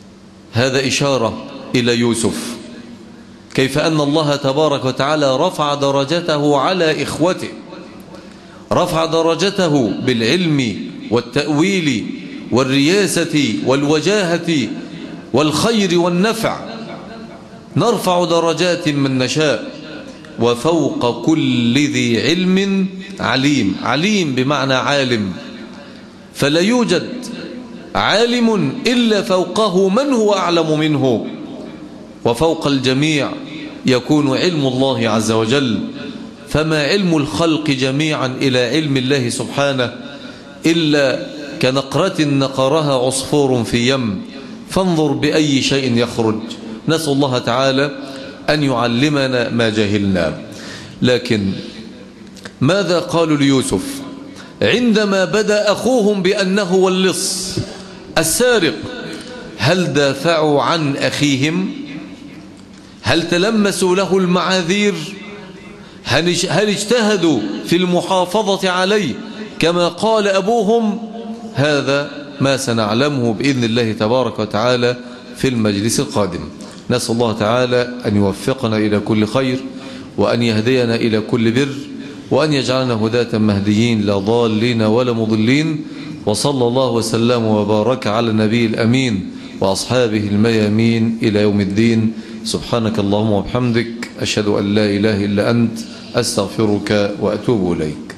هذا إشارة إلى يوسف، كيف أن الله تبارك وتعالى رفع درجته على إخوته، رفع درجته بالعلم والتأويل والرياسة والوجاهة والخير والنفع. نرفع درجات من نشاء، وفوق كل ذي علم عليم. عليم بمعنى عالم، فلا يوجد عالم إلا فوقه من هو أعلم منه، وفوق الجميع يكون علم الله عز وجل. فما علم الخلق جميعا إلى علم الله سبحانه إلا كنقرة نقرها عصفور في يم، فانظر بأي شيء يخرج. نسأل الله تعالى أن يعلمنا ما جهلنا. لكن ماذا قالوا ليوسف عندما بدأ أخوهم بأنه هو اللص السارق؟ هل دافعوا عن أخيهم؟ هل تلمسوا له المعاذير؟ هل اجتهدوا في المحافظة عليه كما قال أبوهم؟ هذا ما سنعلمه بإذن الله تبارك وتعالى في المجلس القادم. نسأل الله تعالى أن يوفقنا إلى كل خير، وأن يهدينا إلى كل بر، وأن يجعلنا هداة مهديين لا ضالين ولا مضلين. وصلى الله وسلم وبارك على النبي الأمين وأصحابه الميامين إلى يوم الدين. سبحانك اللهم وبحمدك، أشهد أن لا إله إلا أنت، أستغفرك وأتوب إليك.